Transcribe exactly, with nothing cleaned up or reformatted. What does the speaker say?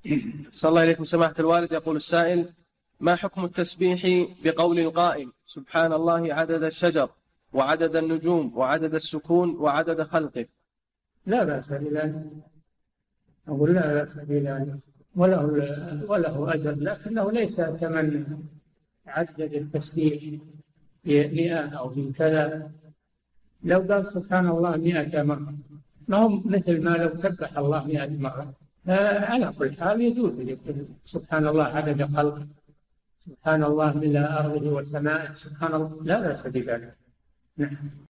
صلى الله عليكم سماحة الوالد. يقول السائل: ما حكم التسبيح بقول القائل سبحان الله عدد الشجر وعدد النجوم وعدد السكون وعدد خلقه؟ لا بأس بذلك، أقول لا بأس بذلك، وله وله أجر، لكنه ليس كمن عدد التسبيح بمئة أو بكذا. لو قال سبحان الله مئة مرة ما هو مثل ما لو سبح الله مئة مرة. على كل حال يجوز يقول سبحان الله عدد خلقه، سبحان الله ملء أرضه وسمائه، سبحان الله، لا بأس بذلك. نعم.